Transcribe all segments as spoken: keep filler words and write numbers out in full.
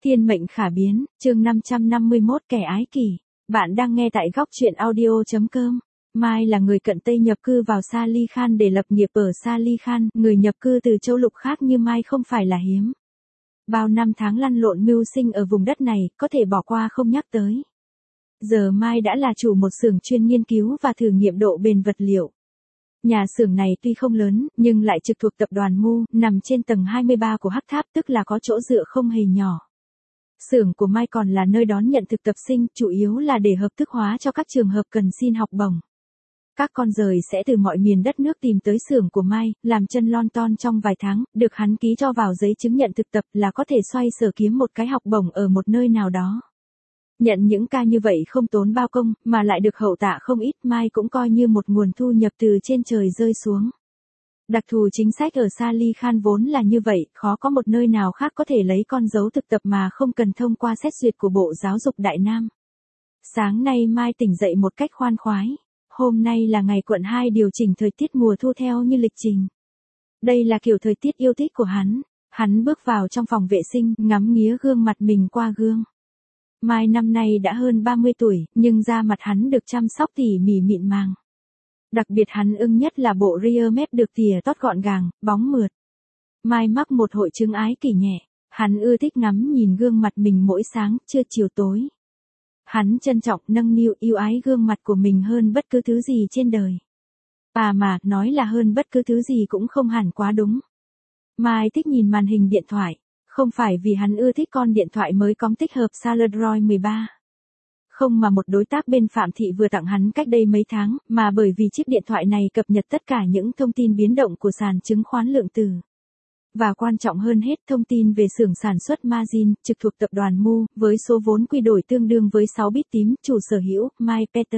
Thiên mệnh khả biến, chương năm trăm năm mươi mốt kẻ ái kỷ. Bạn đang nghe tại góc truyện audio.com. Mai là người cận Tây nhập cư vào Sali Khan để lập nghiệp ở Sali Khan, người nhập cư từ châu lục khác như Mai không phải là hiếm. Bao năm tháng lăn lộn mưu sinh ở vùng đất này, có thể bỏ qua không nhắc tới. Giờ Mai đã là chủ một xưởng chuyên nghiên cứu và thử nghiệm độ bền vật liệu. Nhà xưởng này tuy không lớn, nhưng lại trực thuộc tập đoàn Mu, nằm trên tầng hai mươi ba của Hắc Tháp, tức là có chỗ dựa không hề nhỏ. Xưởng của Mai còn là nơi đón nhận thực tập sinh, chủ yếu là để hợp thức hóa cho các trường hợp cần xin học bổng. Các con rời sẽ từ mọi miền đất nước tìm tới xưởng của Mai, làm chân lon ton trong vài tháng, được hắn ký cho vào giấy chứng nhận thực tập là có thể xoay sở kiếm một cái học bổng ở một nơi nào đó. Nhận những ca như vậy không tốn bao công, mà lại được hậu tạ không ít, Mai cũng coi như một nguồn thu nhập từ trên trời rơi xuống. Đặc thù chính sách ở Sali Khan vốn là như vậy, khó có một nơi nào khác có thể lấy con dấu thực tập mà không cần thông qua xét duyệt của Bộ Giáo dục Đại Nam. Sáng nay Mai tỉnh dậy một cách khoan khoái. Hôm nay là ngày quận hai điều chỉnh thời tiết mùa thu theo như lịch trình. Đây là kiểu thời tiết yêu thích của hắn. Hắn bước vào trong phòng vệ sinh, ngắm nghía gương mặt mình qua gương. Mai năm nay đã hơn ba mươi tuổi, nhưng da mặt hắn được chăm sóc tỉ mỉ mịn màng. Đặc biệt hắn ưng nhất là bộ rear mép được tỉa tót gọn gàng, bóng mượt. Mai mắc một hội chứng ái kỷ nhẹ. Hắn ưa thích ngắm nhìn gương mặt mình mỗi sáng, trưa chiều tối. Hắn trân trọng nâng niu yêu ái gương mặt của mình hơn bất cứ thứ gì trên đời. À mà, nói là hơn bất cứ thứ gì cũng không hẳn quá đúng. Mai thích nhìn màn hình điện thoại. Không phải vì hắn ưa thích con điện thoại mới có tích hợp Android mười ba. Không mà một đối tác bên Phạm Thị vừa tặng hắn cách đây mấy tháng, mà bởi vì chiếc điện thoại này cập nhật tất cả những thông tin biến động của sàn chứng khoán lượng tử. Và quan trọng hơn hết, thông tin về xưởng sản xuất Mazin, trực thuộc tập đoàn Mu, với số vốn quy đổi tương đương với sáu bit tím, chủ sở hữu, Mai Peter.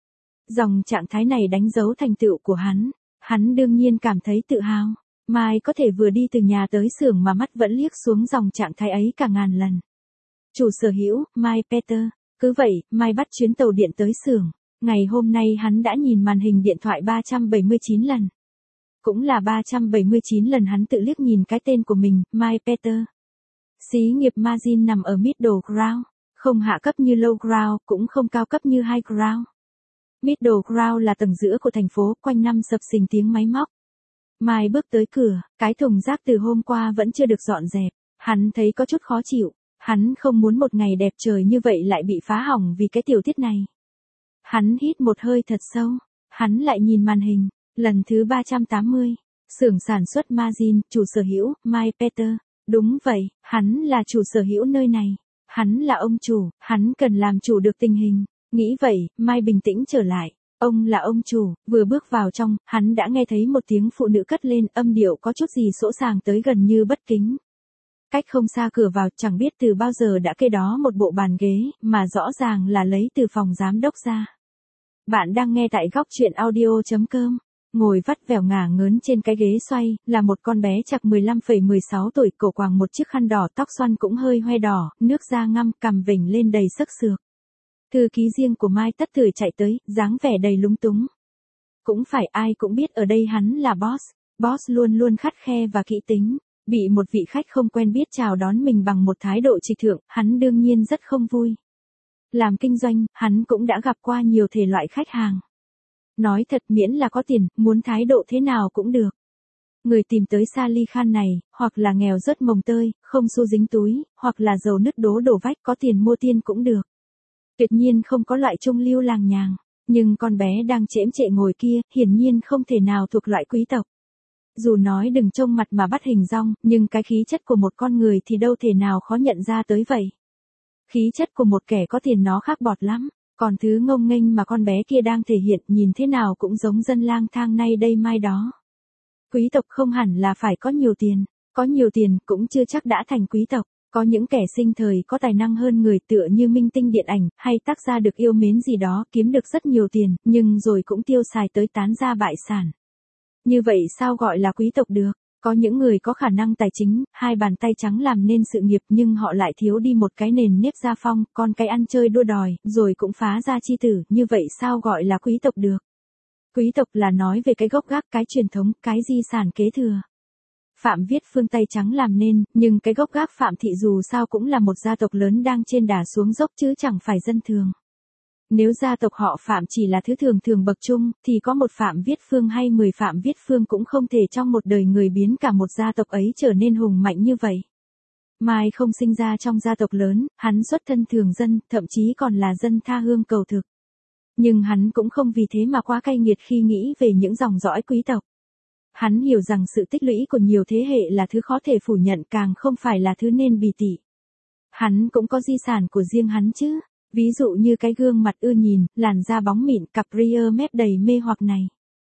Dòng trạng thái này đánh dấu thành tựu của hắn. Hắn đương nhiên cảm thấy tự hào. Mai có thể vừa đi từ nhà tới xưởng mà mắt vẫn liếc xuống dòng trạng thái ấy cả ngàn lần. Chủ sở hữu, Mai Peter. Cứ vậy, Mai bắt chuyến tàu điện tới xưởng. Ngày hôm nay hắn đã nhìn màn hình điện thoại ba trăm bảy mươi chín lần. Cũng là ba trăm bảy mươi chín lần hắn tự liếc nhìn cái tên của mình, Mai Peter. Xí nghiệp Mazin nằm ở middle ground, không hạ cấp như low ground, cũng không cao cấp như high ground. Middle ground là tầng giữa của thành phố, quanh năm sập sình tiếng máy móc. Mai bước tới cửa, cái thùng rác từ hôm qua vẫn chưa được dọn dẹp. Hắn thấy có chút khó chịu. Hắn không muốn một ngày đẹp trời như vậy lại bị phá hỏng vì cái tiểu tiết này. Hắn hít một hơi thật sâu. Hắn lại nhìn màn hình. Lần thứ ba trăm tám mươi. Xưởng sản xuất Mazin, chủ sở hữu, Mai Peter. Đúng vậy, hắn là chủ sở hữu nơi này. Hắn là ông chủ, hắn cần làm chủ được tình hình. Nghĩ vậy, Mai bình tĩnh trở lại. Ông là ông chủ, vừa bước vào trong, hắn đã nghe thấy một tiếng phụ nữ cất lên, âm điệu có chút gì sỗ sàng tới gần như bất kính. Cách không xa cửa vào, chẳng biết từ bao giờ đã kê đó một bộ bàn ghế, mà rõ ràng là lấy từ phòng giám đốc ra. Bạn đang nghe tại góc truyện audio.com. Ngồi vắt vẻo ngả ngớn trên cái ghế xoay, là một con bé chạc mười lăm phẩy mười sáu tuổi, cổ quàng một chiếc khăn đỏ, tóc xoăn cũng hơi hoe đỏ, nước da ngăm, cằm vểnh lên đầy sắc sược. Thư ký riêng của Mai tất tưởi chạy tới, dáng vẻ đầy lúng túng. Cũng phải, ai cũng biết ở đây hắn là boss. Boss luôn luôn khắt khe và kỹ tính. Bị một vị khách không quen biết chào đón mình bằng một thái độ trịch thượng, hắn đương nhiên rất không vui. Làm kinh doanh, hắn cũng đã gặp qua nhiều thể loại khách hàng. Nói thật, miễn là có tiền, muốn thái độ thế nào cũng được. Người tìm tới Sali Khan này, hoặc là nghèo rớt mồng tơi, không xu dính túi, hoặc là giàu nứt đố đổ vách, có tiền mua tiên cũng được. Tuyệt nhiên không có loại trung lưu làng nhàng. Nhưng con bé đang chễm chệ ngồi kia, hiển nhiên không thể nào thuộc loại quý tộc. Dù nói đừng trông mặt mà bắt hình dong, nhưng cái khí chất của một con người thì đâu thể nào khó nhận ra tới vậy. Khí chất của một kẻ có tiền nó khác bọt lắm. Còn thứ ngông nghênh mà con bé kia đang thể hiện, nhìn thế nào cũng giống dân lang thang nay đây mai đó. Quý tộc không hẳn là phải có nhiều tiền. Có nhiều tiền cũng chưa chắc đã thành quý tộc. Có những kẻ sinh thời có tài năng hơn người, tựa như minh tinh điện ảnh, hay tác gia được yêu mến gì đó, kiếm được rất nhiều tiền, nhưng rồi cũng tiêu xài tới tán gia bại sản. Như vậy sao gọi là quý tộc được? Có những người có khả năng tài chính, hai bàn tay trắng làm nên sự nghiệp, nhưng họ lại thiếu đi một cái nền nếp gia phong, con cái ăn chơi đua đòi, rồi cũng phá gia chi tử, như vậy sao gọi là quý tộc được? Quý tộc là nói về cái gốc gác, cái truyền thống, cái di sản kế thừa. Phạm Viết Phương tay trắng làm nên, nhưng cái gốc gác Phạm thị dù sao cũng là một gia tộc lớn đang trên đà xuống dốc chứ chẳng phải dân thường. Nếu gia tộc họ Phạm chỉ là thứ thường thường bậc trung, thì có một Phạm Viết Phương hay mười Phạm Viết Phương cũng không thể trong một đời người biến cả một gia tộc ấy trở nên hùng mạnh như vậy. Mai không sinh ra trong gia tộc lớn, hắn xuất thân thường dân, thậm chí còn là dân tha hương cầu thực. Nhưng hắn cũng không vì thế mà quá cay nghiệt khi nghĩ về những dòng dõi quý tộc. Hắn hiểu rằng sự tích lũy của nhiều thế hệ là thứ khó thể phủ nhận, càng không phải là thứ nên bì tỉ. Hắn cũng có di sản của riêng hắn chứ, ví dụ như cái gương mặt ưa nhìn, làn da bóng mịn, cặp ria mép đầy mê hoặc này.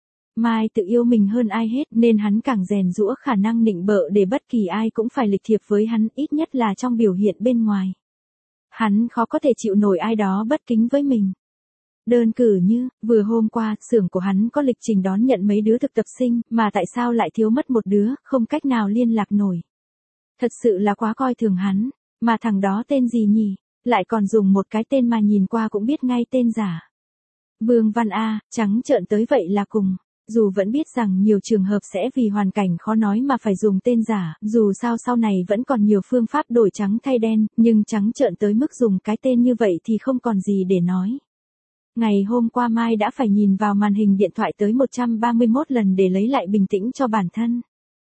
Mai tự yêu mình hơn ai hết nên hắn càng rèn giũa khả năng nịnh bợ để bất kỳ ai cũng phải lịch thiệp với hắn, ít nhất là trong biểu hiện bên ngoài. Hắn khó có thể chịu nổi ai đó bất kính với mình. Đơn cử như, vừa hôm qua, xưởng của hắn có lịch trình đón nhận mấy đứa thực tập sinh, mà tại sao lại thiếu mất một đứa, không cách nào liên lạc nổi. Thật sự là quá coi thường hắn, mà thằng đó tên gì nhỉ, lại còn dùng một cái tên mà nhìn qua cũng biết ngay tên giả. Vương Văn A, trắng trợn tới vậy là cùng. Dù vẫn biết rằng nhiều trường hợp sẽ vì hoàn cảnh khó nói mà phải dùng tên giả, dù sao sau này vẫn còn nhiều phương pháp đổi trắng thay đen, nhưng trắng trợn tới mức dùng cái tên như vậy thì không còn gì để nói. Ngày hôm qua Mai đã phải nhìn vào màn hình điện thoại tới một trăm ba mươi mốt lần để lấy lại bình tĩnh cho bản thân.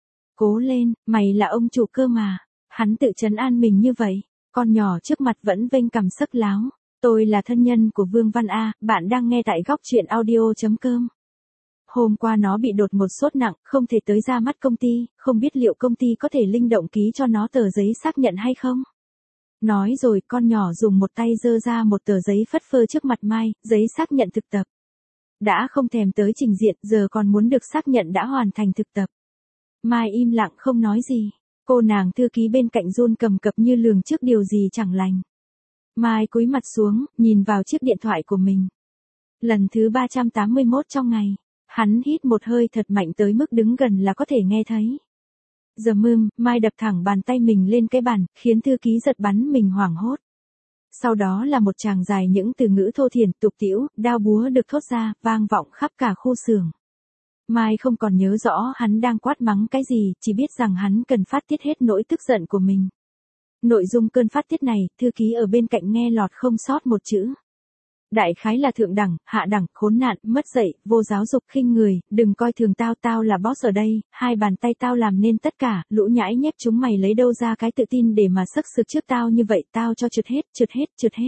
Cố lên, mày là ông chủ cơ mà. Hắn tự trấn an mình như vậy. Con nhỏ trước mặt vẫn vênh cằm sấc láo. Tôi là thân nhân của Vương Văn A, bạn đang nghe tại góc truyện audio chấm com. Hôm qua nó bị đột một sốt nặng, không thể tới ra mắt công ty, không biết liệu công ty có thể linh động ký cho nó tờ giấy xác nhận hay không. Nói rồi, con nhỏ dùng một tay giơ ra một tờ giấy phất phơ trước mặt Mai, giấy xác nhận thực tập. Đã không thèm tới trình diện, giờ còn muốn được xác nhận đã hoàn thành thực tập. Mai im lặng không nói gì. Cô nàng thư ký bên cạnh run cầm cập như lường trước điều gì chẳng lành. Mai cúi mặt xuống, nhìn vào chiếc điện thoại của mình. Lần thứ ba trăm tám mươi mốt trong ngày. Hắn hít một hơi thật mạnh tới mức đứng gần là có thể nghe thấy. Giờ mưm, Mai đập thẳng bàn tay mình lên cái bàn, khiến thư ký giật bắn mình hoảng hốt. Sau đó là một tràng dài những từ ngữ thô thiển, tục tĩu, đao búa được thốt ra, vang vọng khắp cả khu xưởng. Mai không còn nhớ rõ hắn đang quát mắng cái gì, chỉ biết rằng hắn cần phát tiết hết nỗi tức giận của mình. Nội dung cơn phát tiết này, thư ký ở bên cạnh nghe lọt không sót một chữ. Đại khái là thượng đẳng, hạ đẳng, khốn nạn, mất dạy, vô giáo dục, khinh người, đừng coi thường tao, tao là boss ở đây, hai bàn tay tao làm nên tất cả, lũ nhãi nhép chúng mày lấy đâu ra cái tự tin để mà sấc sực trước tao như vậy, tao cho trượt hết, trượt hết, trượt hết.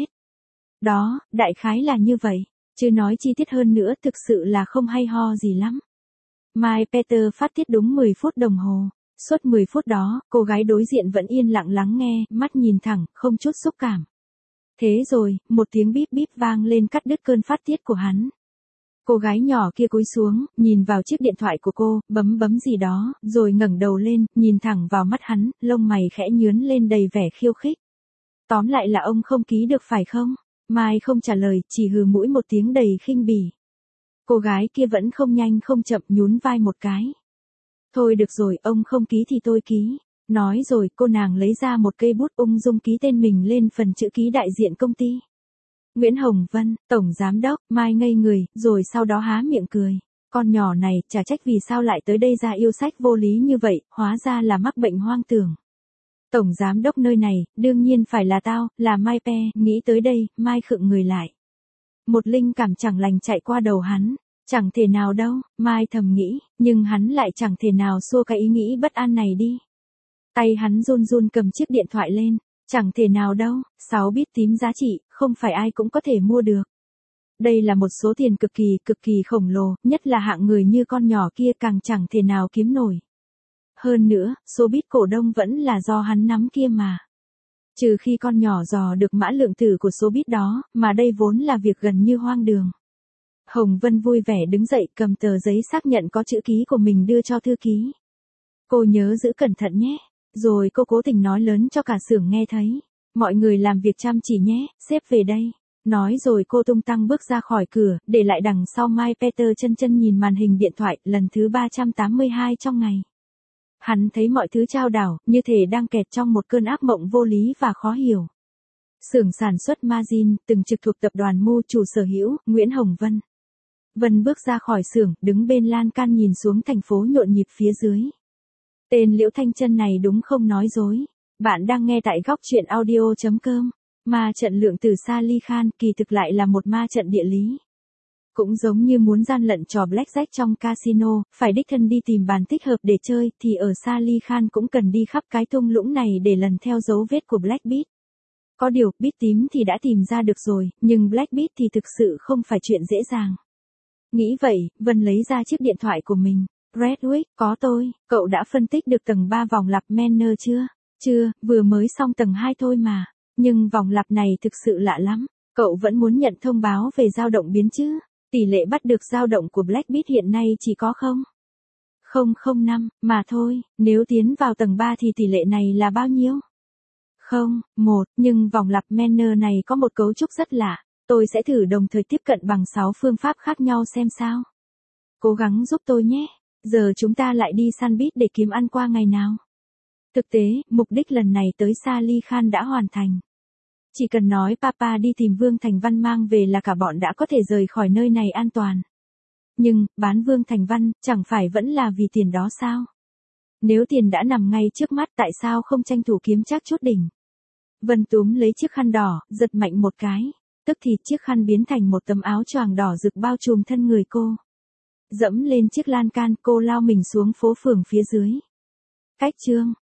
Đó, đại khái là như vậy, chứ nói chi tiết hơn nữa thực sự là không hay ho gì lắm. Mai Peter phát tiết đúng mười phút đồng hồ. Suốt mười phút đó, cô gái đối diện vẫn yên lặng lắng nghe, mắt nhìn thẳng, không chút xúc cảm. Thế rồi, một tiếng bíp bíp vang lên cắt đứt cơn phát tiết của hắn. Cô gái nhỏ kia cúi xuống, nhìn vào chiếc điện thoại của cô, bấm bấm gì đó, rồi ngẩng đầu lên, nhìn thẳng vào mắt hắn, lông mày khẽ nhướn lên đầy vẻ khiêu khích. Tóm lại là ông không ký được phải không? Mai không trả lời, chỉ hừ mũi một tiếng đầy khinh bỉ. Cô gái kia vẫn không nhanh không chậm nhún vai một cái. Thôi được rồi, ông không ký thì tôi ký. Nói rồi, cô nàng lấy ra một cây bút ung dung ký tên mình lên phần chữ ký đại diện công ty. Nguyễn Hồng Vân, Tổng Giám đốc. Mai ngây người, rồi sau đó há miệng cười. Con nhỏ này, chả trách vì sao lại tới đây ra yêu sách vô lý như vậy, hóa ra là mắc bệnh hoang tưởng. Tổng Giám đốc nơi này, đương nhiên phải là tao, là Mai Pe. Nghĩ tới đây, Mai khựng người lại. Một linh cảm chẳng lành chạy qua đầu hắn. Chẳng thể nào đâu, Mai thầm nghĩ, nhưng hắn lại chẳng thể nào xua cái ý nghĩ bất an này đi. Tay hắn run run cầm chiếc điện thoại lên, chẳng thể nào đâu, sáu bit tím giá trị, không phải ai cũng có thể mua được. Đây là một số tiền cực kỳ, cực kỳ khổng lồ, nhất là hạng người như con nhỏ kia càng chẳng thể nào kiếm nổi. Hơn nữa, số bit cổ đông vẫn là do hắn nắm kia mà. Trừ khi con nhỏ dò được mã lượng tử của số bit đó, mà đây vốn là việc gần như hoang đường. Hồng Vân vui vẻ đứng dậy cầm tờ giấy xác nhận có chữ ký của mình đưa cho thư ký. Cô nhớ giữ cẩn thận nhé. Rồi cô cố tình nói lớn cho cả xưởng nghe thấy. Mọi người làm việc chăm chỉ nhé, sếp về đây. Nói rồi cô tung tăng bước ra khỏi cửa, để lại đằng sau Mai Peter chân chân nhìn màn hình điện thoại, lần thứ ba trăm tám mươi hai trong ngày. Hắn thấy mọi thứ trao đảo, như thể đang kẹt trong một cơn ác mộng vô lý và khó hiểu. Xưởng sản xuất Margin, từng trực thuộc tập đoàn Mu, chủ sở hữu, Nguyễn Hồng Vân. Vân bước ra khỏi xưởng, đứng bên lan can nhìn xuống thành phố nhộn nhịp phía dưới. Tên Liễu Thanh Chân này đúng không nói dối. Bạn đang nghe tại góc truyện audio.com. Ma trận lượng tử Sally Khan kỳ thực lại là một ma trận địa lý. Cũng giống như muốn gian lận trò blackjack trong casino, phải đích thân đi tìm bàn thích hợp để chơi, thì ở Sally Khan cũng cần đi khắp cái thung lũng này để lần theo dấu vết của Black Beat. Có điều, Beat tím thì đã tìm ra được rồi, nhưng Black Beat thì thực sự không phải chuyện dễ dàng. Nghĩ vậy, Vân lấy ra chiếc điện thoại của mình. Redwick, có tôi, cậu đã phân tích được tầng ba vòng lặp Manor chưa? Chưa, vừa mới xong tầng hai thôi mà. Nhưng vòng lặp này thực sự lạ lắm. Cậu vẫn muốn nhận thông báo về dao động biến chứ? Tỷ lệ bắt được dao động của Black Beat hiện nay chỉ có không phẩy không không năm mà thôi, nếu tiến vào tầng ba thì tỷ lệ này là bao nhiêu? không phẩy một, nhưng vòng lặp Manor này có một cấu trúc rất lạ. Tôi sẽ thử đồng thời tiếp cận bằng sáu phương pháp khác nhau xem sao. Cố gắng giúp tôi nhé. Giờ chúng ta lại đi săn beat để kiếm ăn qua ngày nào. Thực tế, mục đích lần này tới Sally Khan đã hoàn thành. Chỉ cần nói Papa đi tìm Vương Thành Văn mang về là cả bọn đã có thể rời khỏi nơi này an toàn. Nhưng, bán Vương Thành Văn, chẳng phải vẫn là vì tiền đó sao? Nếu tiền đã nằm ngay trước mắt tại sao không tranh thủ kiếm chắc chút đỉnh? Vân túm lấy chiếc khăn đỏ, giật mạnh một cái. Tức thì chiếc khăn biến thành một tấm áo choàng đỏ rực bao trùm thân người cô. Dẫm lên chiếc lan can cô lao mình xuống phố phường phía dưới. Cách chương